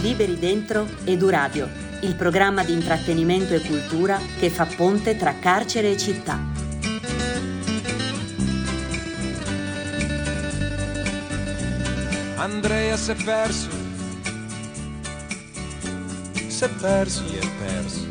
Liberi Dentro EduRadio, il programma di intrattenimento e cultura che fa ponte tra carcere e città. Andrea si è perso, si è perso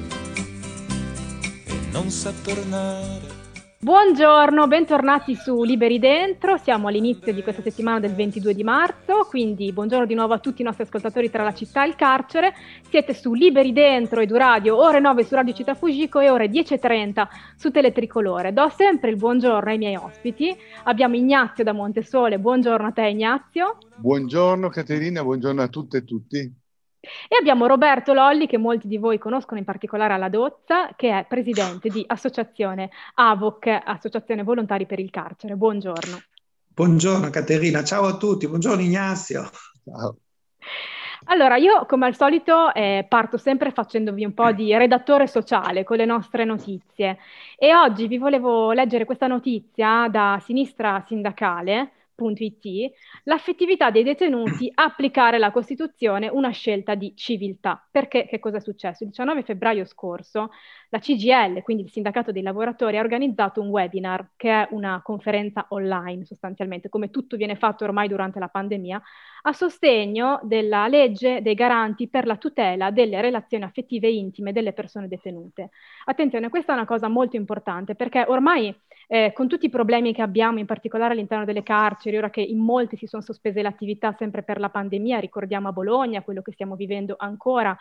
e non sa tornare. Buongiorno, bentornati su Liberi Dentro, siamo all'inizio di questa settimana del 22 di marzo, quindi buongiorno di nuovo a tutti i nostri ascoltatori tra la città e il carcere. Siete su Liberi Dentro EduRadio, ore 9 su Radio Città Fujiko e ore 10:30 su Teletricolore. Do sempre il buongiorno ai miei ospiti. Abbiamo Ignazio da Montesole, buongiorno a te Ignazio. Buongiorno Caterina, buongiorno a tutte e tutti. E abbiamo Roberto Lolli, che molti di voi conoscono, in particolare alla Dozza, che è presidente di associazione AVOC, Associazione Volontari per il Carcere. Buongiorno. Buongiorno Caterina, ciao a tutti, buongiorno Ignazio. Ciao. Allora, io come al solito parto sempre facendovi un po' di redattore sociale con le nostre notizie e oggi vi volevo leggere questa notizia da Sinistra Sindacale. .it, l'affettività dei detenuti, applicare la Costituzione, una scelta di civiltà. Perché che cosa è successo? Il 19 febbraio scorso la CGIL, quindi il Sindacato dei Lavoratori, ha organizzato un webinar che è una conferenza online sostanzialmente, come tutto viene fatto ormai durante la pandemia, a sostegno della legge dei garanti per la tutela delle relazioni affettive e intime delle persone detenute. Attenzione, questa è una cosa molto importante perché ormai con tutti i problemi che abbiamo, in particolare all'interno delle carceri, ora che in molti si sono sospese le attività sempre per la pandemia, ricordiamo a Bologna quello che stiamo vivendo ancora,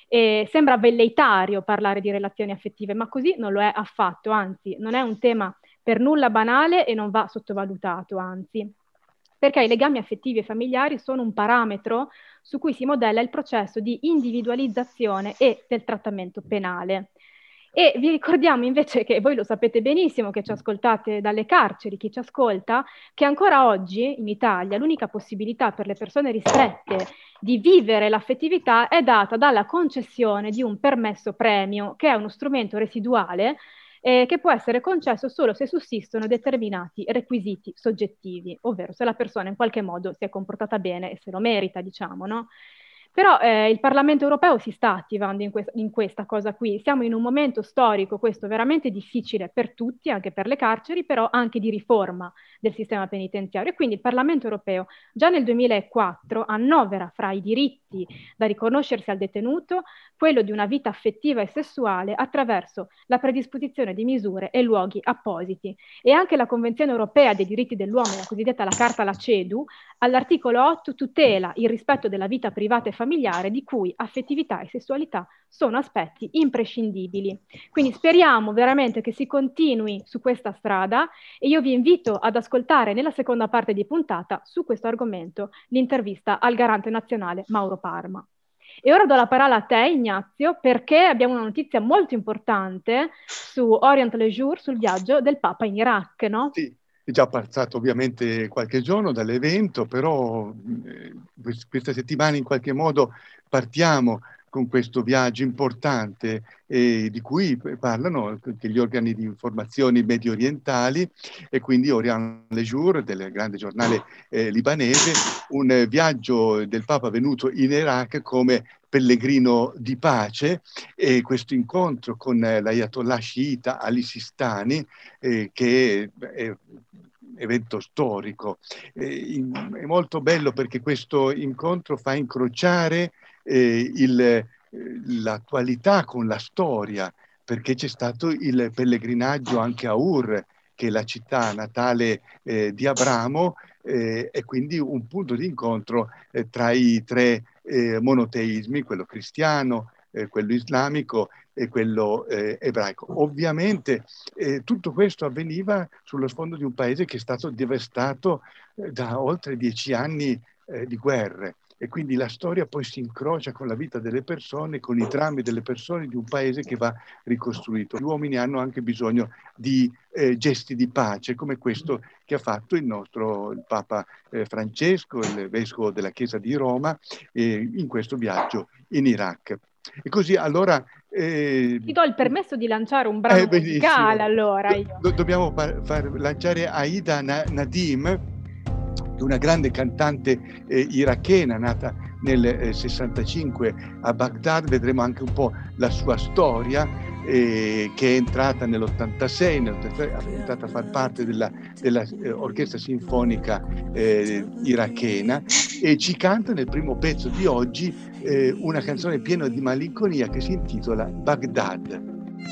sembra velleitario parlare di relazioni affettive, ma così non lo è affatto, anzi non è un tema per nulla banale e non va sottovalutato, anzi, perché i legami affettivi e familiari sono un parametro su cui si modella il processo di individualizzazione e del trattamento penale. E vi ricordiamo invece che voi lo sapete benissimo, che ci ascoltate dalle carceri, chi ci ascolta, che ancora oggi in Italia l'unica possibilità per le persone ristrette di vivere l'affettività è data dalla concessione di un permesso premio, che è uno strumento residuale che può essere concesso solo se sussistono determinati requisiti soggettivi, ovvero se la persona in qualche modo si è comportata bene e se lo merita, diciamo, no? Però il Parlamento europeo si sta attivando in questa cosa qui. Siamo in un momento storico, questo veramente difficile per tutti, anche per le carceri, però anche di riforma del sistema penitenziario. E quindi il Parlamento europeo già nel 2004 annovera fra i diritti da riconoscersi al detenuto quello di una vita affettiva e sessuale attraverso la predisposizione di misure e luoghi appositi. E anche la Convenzione europea dei diritti dell'uomo, la cosiddetta la Carta la CEDU, all'articolo 8 tutela il rispetto della vita privata e familiare, di cui affettività e sessualità sono aspetti imprescindibili. Quindi speriamo veramente che si continui su questa strada e io vi invito ad ascoltare nella seconda parte di puntata su questo argomento l'intervista al garante nazionale Mauro Parma. E ora do la parola a te Ignazio, perché abbiamo una notizia molto importante su Orient Leisure, sul viaggio del Papa in Iraq, no? Sì. È già passato ovviamente qualche giorno dall'evento, però questa settimana in qualche modo partiamo con questo viaggio importante di cui parlano anche gli organi di informazione medio orientali e quindi Orient Leisure, del grande giornale libanese, un viaggio del Papa venuto in Iraq come pellegrino di pace, e questo incontro con l'Ayatollah sciita Ali Sistani che è evento storico. È molto bello perché questo incontro fa incrociare l'attualità con la storia, perché c'è stato il pellegrinaggio anche a Ur, che è la città natale di Abramo, e quindi un punto di incontro tra i tre monoteismi, quello cristiano, quello islamico e quello ebraico. Ovviamente tutto questo avveniva sullo sfondo di un paese che è stato devastato da oltre 10 anni di guerre, e quindi la storia poi si incrocia con la vita delle persone, con i drammi delle persone di un paese che va ricostruito. Gli uomini hanno anche bisogno di gesti di pace come questo che ha fatto il Papa Francesco, il vescovo della Chiesa di Roma, in questo viaggio in Iraq. E così allora ti do il permesso di lanciare un brano musicale, allora. Dobbiamo far lanciare Aida Nadim, una grande cantante irachena nata nel 65 a Baghdad. Vedremo anche un po' la sua storia, che è entrata nell'86, è entrata a far parte della orchestra sinfonica irachena, e ci canta nel primo pezzo di oggi una canzone piena di malinconia che si intitola Baghdad.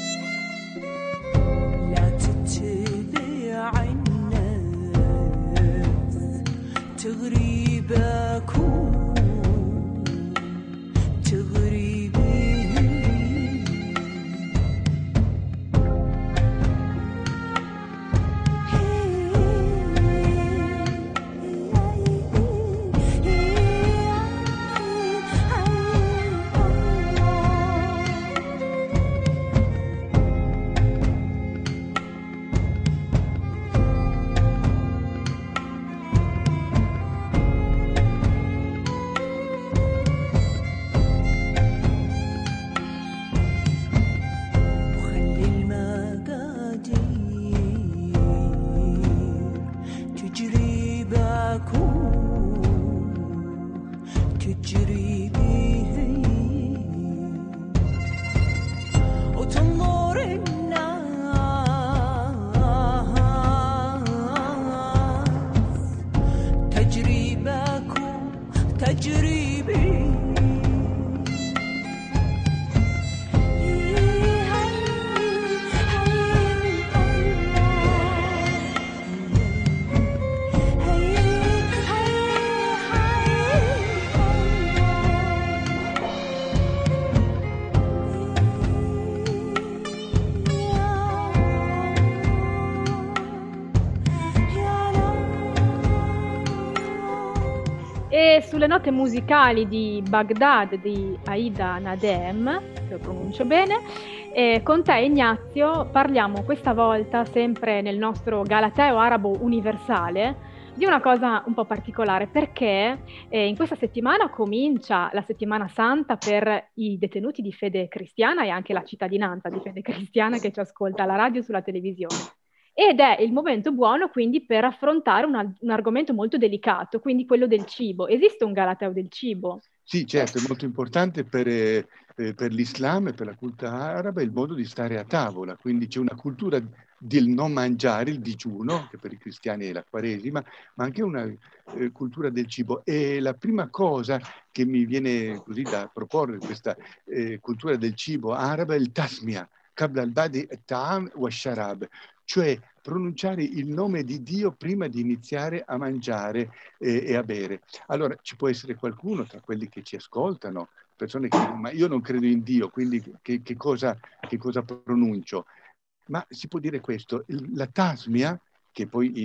E sulle note musicali di Baghdad di Aida Nadem, se lo pronuncio bene, con te Ignazio parliamo questa volta, sempre nel nostro Galateo Arabo Universale, di una cosa un po' particolare, perché in questa settimana comincia la settimana santa per i detenuti di fede cristiana e anche la cittadinanza di fede cristiana che ci ascolta alla radio e sulla televisione. Ed è il momento buono quindi per affrontare un argomento molto delicato, quindi quello del cibo. Esiste un Galateo del cibo? Sì, certo, è molto importante per l'Islam e per la cultura araba il modo di stare a tavola, quindi c'è una cultura del non mangiare, il digiuno, che per i cristiani è la Quaresima, ma anche una cultura del cibo. E la prima cosa che mi viene così da proporre questa cultura del cibo araba è il tasmia, qabla al-badi at-ta'am wa sharab, cioè pronunciare il nome di Dio prima di iniziare a mangiare e a bere. Allora ci può essere qualcuno tra quelli che ci ascoltano, persone che dicono ma io non credo in Dio, quindi che cosa pronuncio? Ma si può dire questo, la tasmia, che poi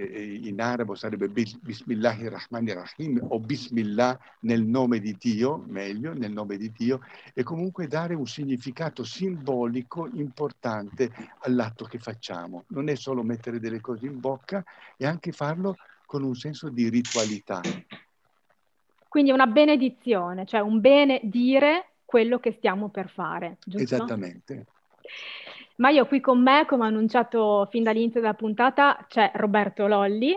in arabo sarebbe Bismillahirrahmanirrahim o Bismillah, nel nome di Dio, meglio, nel nome di Dio, e comunque dare un significato simbolico importante all'atto che facciamo. Non è solo mettere delle cose in bocca, è anche farlo con un senso di ritualità. Quindi una benedizione, cioè un benedire quello che stiamo per fare, giusto? Esattamente. Ma io qui con me, come annunciato fin dall'inizio della puntata, c'è Roberto Lolli.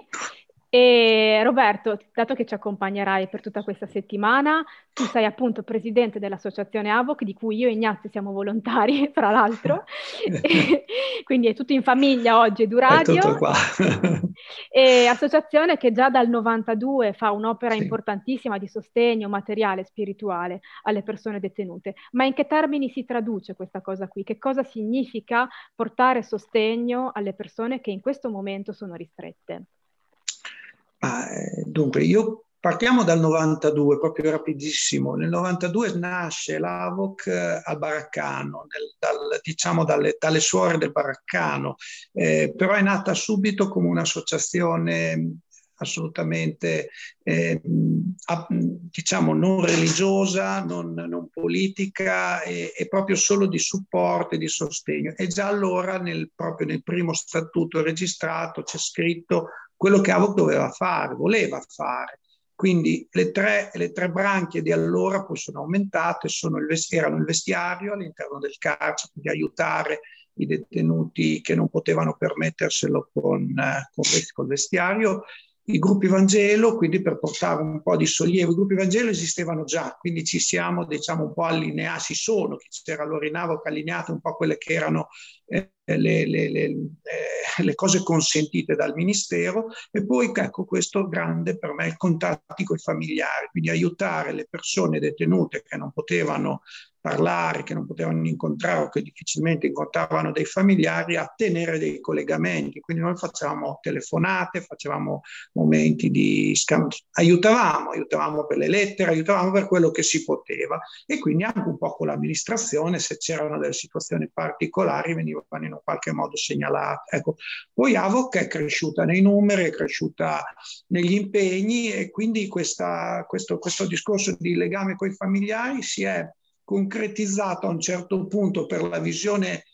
E Roberto, dato che ci accompagnerai per tutta questa settimana, tu sei appunto presidente dell'associazione AVOC, di cui io e Ignazio siamo volontari, tra l'altro, quindi è tutto in famiglia oggi, Eduradio. È tutto qua. E associazione che già dal 92 fa un'opera Sì. importantissima di sostegno materiale e spirituale alle persone detenute. Ma in che termini si traduce questa cosa qui? Che cosa significa portare sostegno alle persone che in questo momento sono ristrette? Dunque, partiamo dal 92, proprio rapidissimo. Nel 92 nasce l'AVOC al Baraccano, dalle suore del Baraccano, però è nata subito come un'associazione assolutamente, diciamo, non religiosa, non politica, e proprio solo di supporto e di sostegno. E già allora, proprio nel primo statuto registrato, c'è scritto quello che AVOC voleva fare. Quindi le tre branchie di allora poi sono aumentate, erano il vestiario all'interno del carcere, quindi aiutare i detenuti che non potevano permetterselo col vestiario, i gruppi Vangelo, quindi per portare un po' di sollievo. I gruppi Vangelo esistevano già, quindi ci siamo, diciamo, un po' allineati, si sono, che c'era allora in Avoc, allineate un po' quelle che erano le cose consentite dal Ministero, e poi ecco questo grande per me, i contatti con i familiari, quindi aiutare le persone detenute che non potevano parlare, che non potevano incontrare o che difficilmente incontravano dei familiari, a tenere dei collegamenti. Quindi noi facevamo telefonate, facevamo momenti di scambio, aiutavamo per le lettere, aiutavamo per quello che si poteva, e quindi anche un po' con l'amministrazione, se c'erano delle situazioni particolari venivano in qualche modo segnalate. Ecco. Poi Avoc è cresciuta nei numeri, è cresciuta negli impegni, e quindi questo discorso di legame con i familiari si è concretizzato a un certo punto per la visione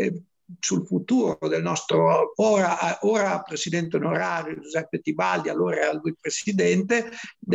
sul futuro del nostro ora presidente onorario Giuseppe Tibaldi, allora era lui presidente,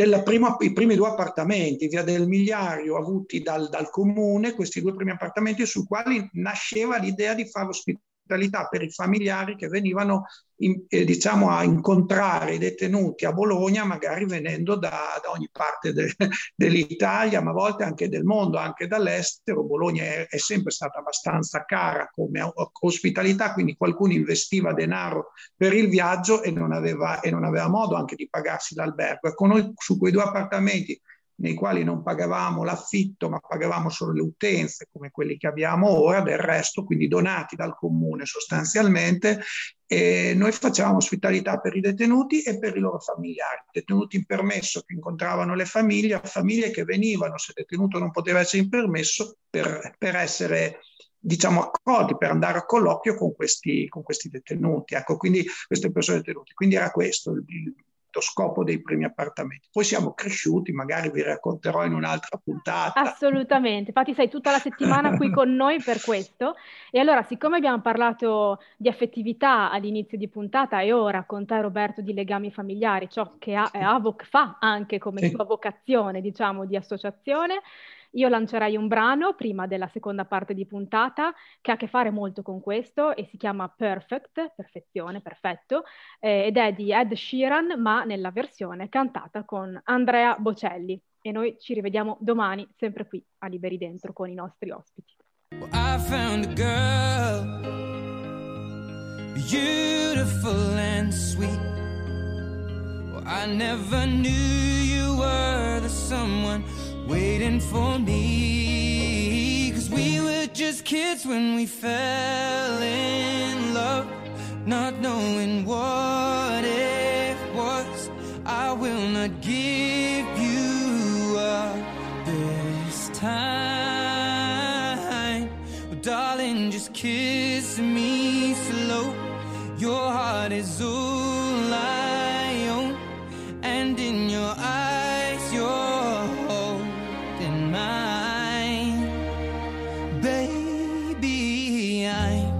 i primi 2 appartamenti, via del Migliario, avuti dal comune, questi 2 primi appartamenti su quali nasceva l'idea di fare ospitalità per i familiari che venivano diciamo a incontrare i detenuti a Bologna, magari venendo da ogni parte dell'Italia, ma a volte anche del mondo, anche dall'estero. Bologna è sempre stata abbastanza cara come ospitalità, quindi qualcuno investiva denaro per il viaggio e non aveva modo anche di pagarsi l'albergo. Ecco, noi su quei 2 appartamenti, nei quali non pagavamo l'affitto, ma pagavamo solo le utenze, come quelli che abbiamo ora, del resto, quindi donati dal comune sostanzialmente, e noi facevamo ospitalità per i detenuti e per i loro familiari. Detenuti in permesso che incontravano le famiglie che venivano, se il detenuto non poteva essere in permesso, per essere, diciamo, accolti, per andare a colloquio con questi detenuti. Ecco, quindi queste persone detenute. Quindi era questo lo scopo dei primi appartamenti. Poi siamo cresciuti, magari vi racconterò in un'altra puntata. Assolutamente, infatti sei tutta la settimana qui con noi per questo. E allora, siccome abbiamo parlato di affettività all'inizio di puntata, e ora con te, Roberto, di legami familiari, ciò che Avoc fa anche come sua vocazione, diciamo, di associazione, io lancerei un brano prima della seconda parte di puntata che ha a che fare molto con questo e si chiama Perfect, perfezione, perfetto, ed è di Ed Sheeran, ma nella versione cantata con Andrea Bocelli. E noi ci rivediamo domani, sempre qui a Liberi Dentro con i nostri ospiti. Well, I found a girl, beautiful and sweet. Well, I never knew you were the someone waiting for me, 'cause we were just kids when we fell in love, not knowing what it was. I will not give you up this time. Well, darling, just kiss me slow. Your heart is all I own, and in your eyes you're holding mine. Baby, I'm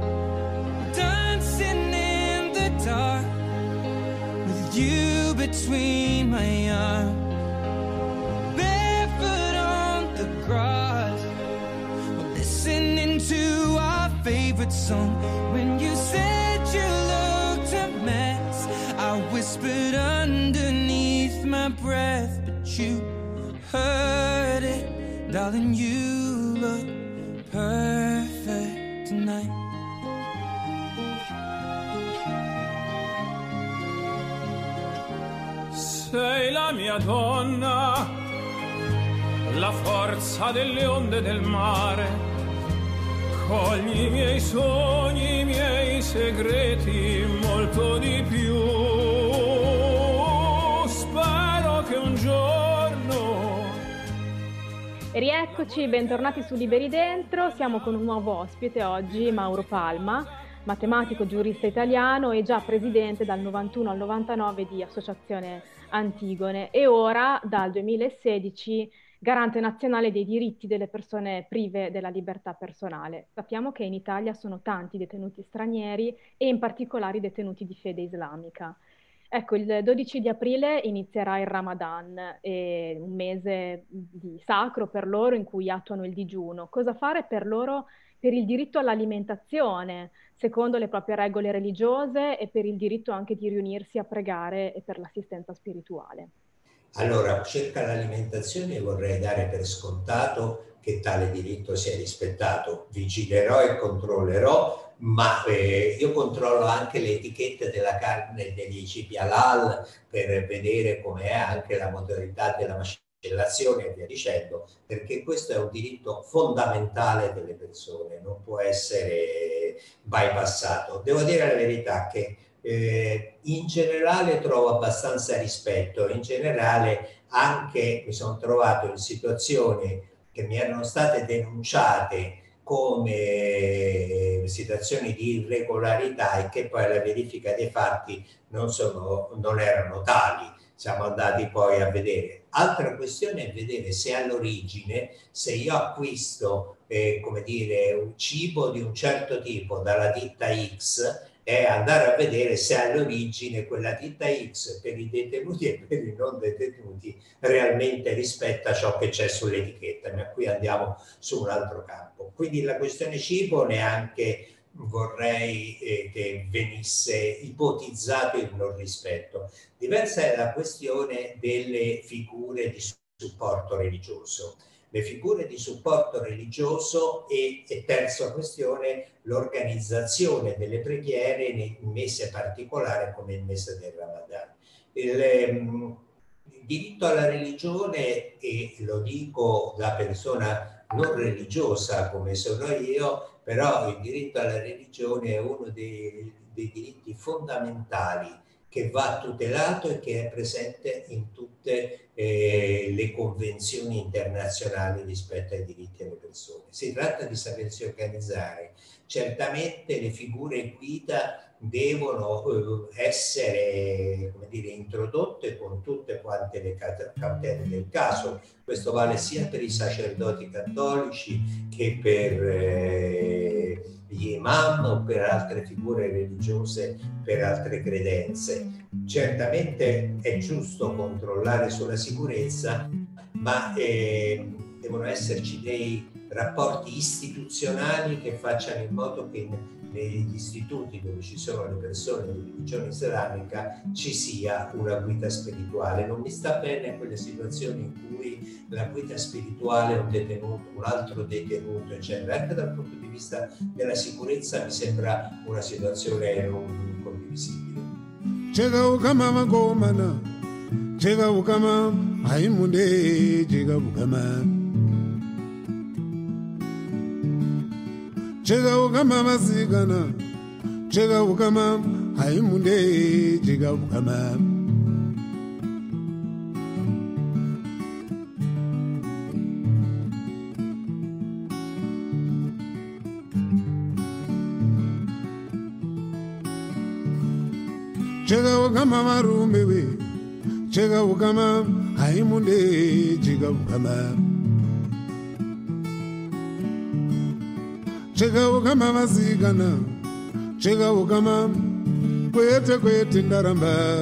dancing in the dark with you between my arms, barefoot on the grass, listening to our favorite song. When you said you looked a mess, I whispered underneath my breath, but you heard it, darling. You look perfect tonight. Sei la mia donna, la forza delle onde del mare. Cogli i miei sogni, i miei segreti, molto di più. Spero che un giorno... Rieccoci, bentornati su Liberi Dentro. Siamo con un nuovo ospite oggi, Mauro Palma, matematico, giurista italiano e già presidente dal 91 al 99 di Associazione Antigone, e ora dal 2016 garante nazionale dei diritti delle persone prive della libertà personale. Sappiamo che in Italia sono tanti detenuti stranieri e in particolare i detenuti di fede islamica. Ecco, il 12 di aprile inizierà il Ramadan, un mese di sacro per loro in cui attuano il digiuno. Cosa fare per loro per il diritto all'alimentazione, secondo le proprie regole religiose, e per il diritto anche di riunirsi a pregare e per l'assistenza spirituale. Allora, circa l'alimentazione vorrei dare per scontato che tale diritto sia rispettato. Vigilerò e controllerò, ma io controllo anche le etichette della carne degli cibi halal per vedere com'è anche la modalità della macellazione e via dicendo, perché questo è un diritto fondamentale delle persone, non può essere bypassato. Devo dire la verità che in generale trovo abbastanza rispetto, in generale anche mi sono trovato in situazioni che mi erano state denunciate come situazioni di irregolarità e che poi alla verifica dei fatti non erano tali. Siamo andati poi a vedere. Altra questione è vedere se all'origine, se io acquisto come dire, un cibo di un certo tipo dalla ditta X, è andare a vedere se all'origine quella ditta X per i detenuti e per i non detenuti realmente rispetta ciò che c'è sull'etichetta, ma qui andiamo su un altro campo. Quindi la questione cibo neanche vorrei che venisse ipotizzato il non rispetto. Diversa è la questione delle figure di supporto religioso. Le figure di supporto religioso e terza questione, l'organizzazione delle preghiere nei mesi particolari come il mese del Ramadan. Il diritto alla religione, e lo dico da persona non religiosa come sono io, però il diritto alla religione è uno dei diritti fondamentali che va tutelato e che è presente in tutte le convenzioni internazionali rispetto ai diritti delle persone. Si tratta di sapersi organizzare. Certamente le figure guida devono essere, come dire, introdotte con tutte quante le cautele del caso. Questo vale sia per i sacerdoti cattolici che per gli imam o per altre figure religiose, per altre credenze. Certamente è giusto controllare sulla sicurezza, ma devono esserci dei rapporti istituzionali che facciano in modo che negli istituti dove ci sono le persone di religione islamica ci sia una guida spirituale. Non mi sta bene quelle situazioni in cui la guida spirituale è un detenuto, un altro detenuto, eccetera. Anche dal punto di vista della sicurezza mi sembra una situazione non condivisibile. Chega ukama magomana, chega ukama aimunde, chega ukama. Chega ukama masigana, chega ukama aimunde, chega ukama. Chega ukama marume we, chega ukama aimunde, chega ukama. Chega ukama masigana, chega ukama kwete ndaramba.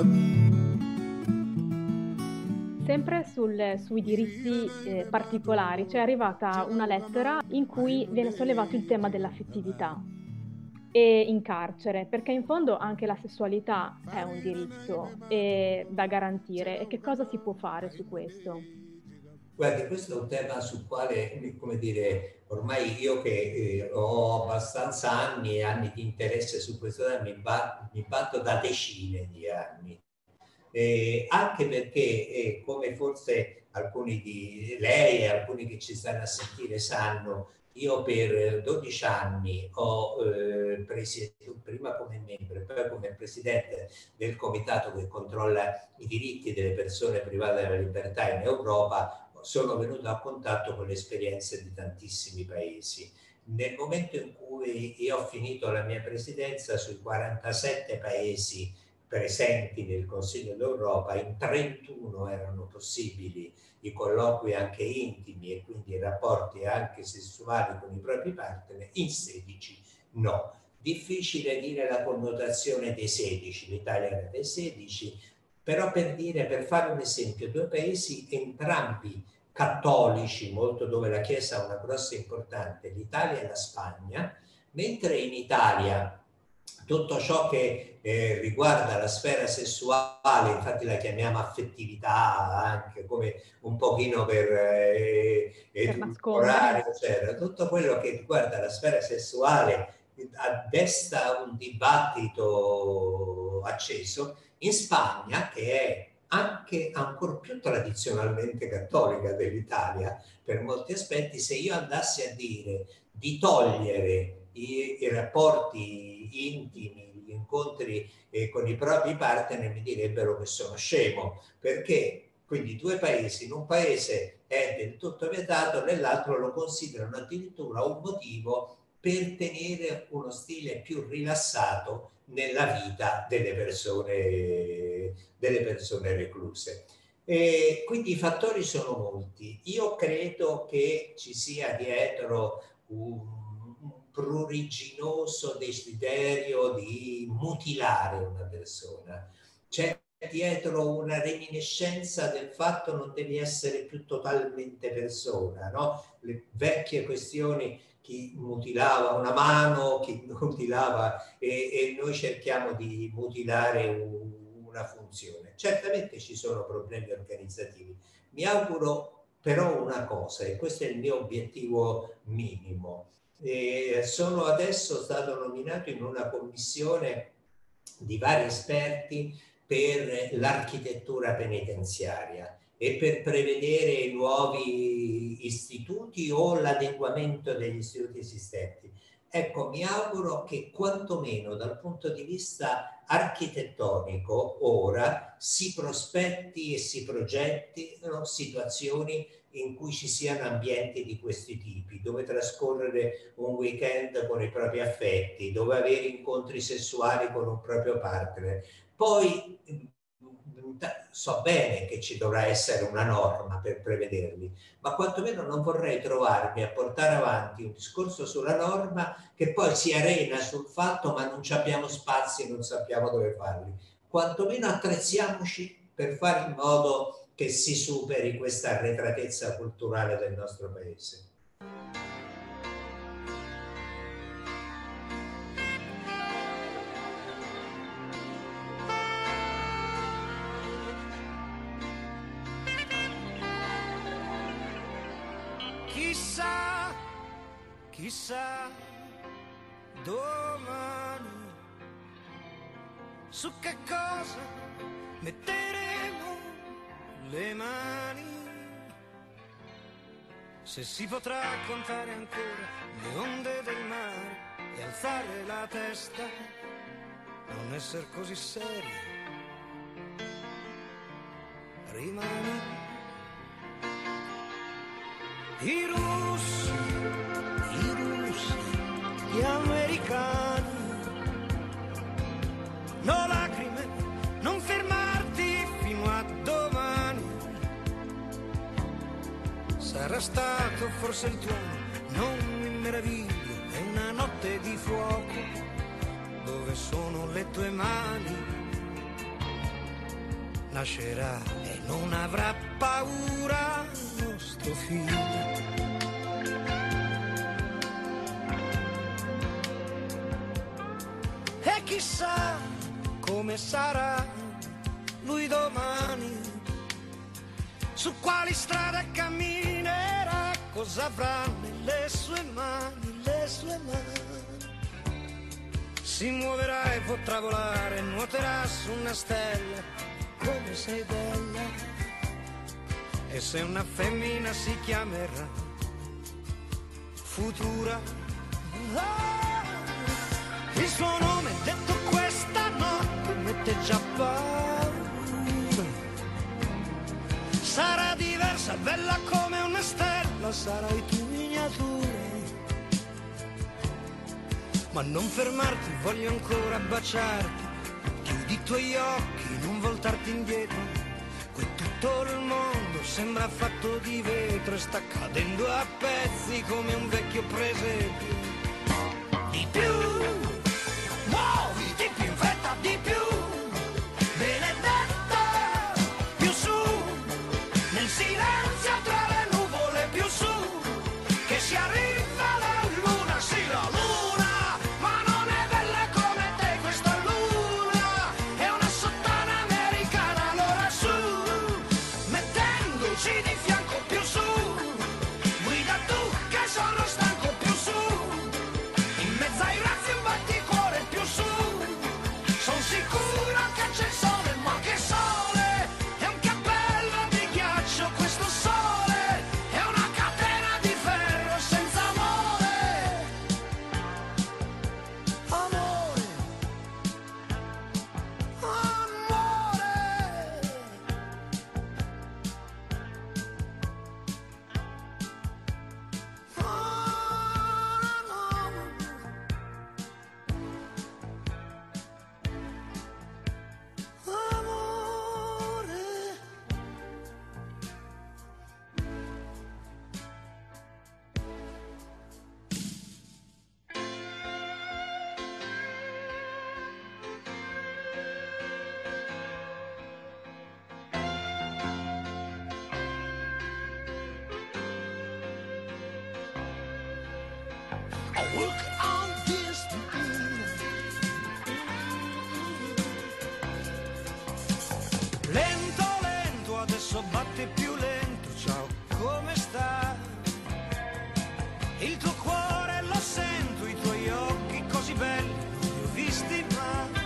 Sempre sui diritti particolari c'è arrivata una lettera in cui viene sollevato il tema dell'affettività e in carcere, perché in fondo anche la sessualità è un diritto da garantire. E che cosa si può fare su questo? Guardi, questo è un tema sul quale, come dire, ormai io che ho abbastanza anni e anni di interesse su questo tema, mi batto da decine di anni. Anche perché, come forse alcuni di lei e alcuni che ci stanno a sentire sanno, io per 12 anni ho presieduto, prima come membro e poi come presidente del comitato che controlla i diritti delle persone private della libertà in Europa. Sono venuto a contatto con le esperienze di tantissimi paesi. Nel momento in cui io ho finito la mia presidenza, sui 47 paesi presenti nel Consiglio d'Europa, in 31 erano possibili i colloqui anche intimi e quindi i rapporti anche sessuali con i propri partner, in 16 no. Difficile dire la connotazione dei 16, l'Italia era dei 16, però per fare un esempio, due paesi entrambi cattolici, molto dove la Chiesa ha una grossa importanza, l'Italia e la Spagna, mentre in Italia tutto ciò che riguarda la sfera sessuale, infatti la chiamiamo affettività anche come un pochino per edulcorare, eccetera. Tutto quello che riguarda la sfera sessuale desta un dibattito acceso. In Spagna, che è anche ancora più tradizionalmente cattolica dell'Italia per molti aspetti, se io andassi a dire di togliere i rapporti intimi, gli incontri con i propri partner, mi direbbero che sono scemo, perché quindi due paesi, in un paese è del tutto vietato, nell'altro lo considerano addirittura un motivo per tenere uno stile più rilassato nella vita delle persone recluse. Quindi i fattori sono molti. Io credo che ci sia dietro un pruriginoso desiderio di mutilare una persona. C'è dietro una reminiscenza del fatto non devi essere più totalmente persona, no? Le vecchie questioni, chi mutilava una mano, chi mutilava, e noi cerchiamo di mutilare una funzione. Certamente ci sono problemi organizzativi. Mi auguro però una cosa, e questo è il mio obiettivo minimo. Sono adesso stato nominato in una commissione di vari esperti per l'architettura penitenziaria e per prevedere nuovi istituti o l'adeguamento degli istituti esistenti. Ecco, mi auguro che quantomeno dal punto di vista architettonico ora si prospetti e si progettino situazioni in cui ci siano ambienti di questi tipi, dove trascorrere un weekend con i propri affetti, dove avere incontri sessuali con un proprio partner. Poi so bene che ci dovrà essere una norma per prevederli, ma quantomeno non vorrei trovarmi a portare avanti un discorso sulla norma che poi si arena sul fatto ma non abbiamo spazi e non sappiamo dove farli. Quantomeno attrezziamoci per fare in modo che si superi questa arretratezza culturale del nostro paese. Chissà domani su che cosa metteremo le mani, se si potrà contare ancora le onde del mare e alzare la testa, non essere così seri, rimani. I russi, gli americani, no lacrime, non fermarti fino a domani. Sarà stato forse il tuono, non mi meraviglio, è una notte di fuoco, dove sono le tue mani. Nascerà e non avrà paura nostro figlio. E chissà come sarà lui domani, su quali strade camminerà, cosa avrà nelle sue mani, le sue mani. Si muoverà e potrà volare, nuoterà su una stella, come sei bella. E se una femmina si chiamerà Futura, il suo nome detto questa notte mette già paura. Sarà diversa, bella come una stella, sarai tu miniatura. Ma non fermarti, voglio ancora baciarti. Chiudi i tuoi occhi, non voltarti indietro. Qui tutto il mondo sembra fatto di vetro e sta cadendo a pezzi come un vecchio presepio. Di più, muoviti più in fretta, di più, benedetta, più su, nel silenzio tra le work on this. Lento, lento, adesso batte più lento. Ciao, come stai? Il tuo cuore lo sento, i tuoi occhi così belli non li ho visti mai.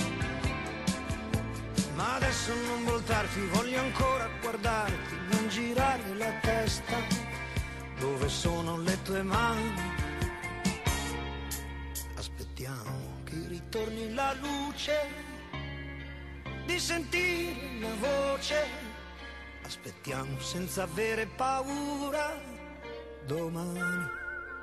Ma adesso non voltarti, voglio ancora guardarti, non girare la testa. Dove sono le tue mani? Aspettiamo che ritorni la luce, di sentire la voce. Aspettiamo senza avere paura domani.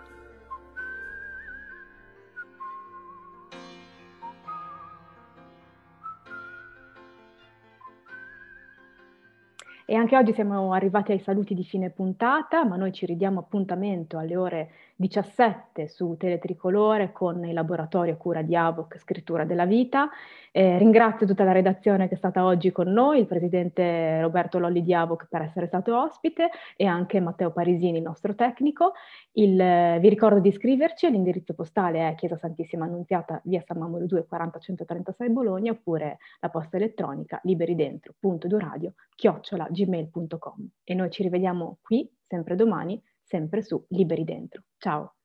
E anche oggi siamo arrivati ai saluti di fine puntata, ma noi ci ridiamo appuntamento alle ore 17 su Teletricolore con il laboratorio a cura di AVOC Scrittura della Vita. Ringrazio tutta la redazione che è stata oggi con noi, il presidente Roberto Lolli di AVOC per essere stato ospite e anche Matteo Parisini, il nostro tecnico. Vi ricordo di iscriverci, l'indirizzo postale è Chiesa Santissima Annunziata, via San Mammolo 2, 40 136 Bologna, oppure la posta elettronica liberidentro.eduradio@gmail.com. E noi ci rivediamo qui, sempre domani, sempre su Liberi Dentro. Ciao!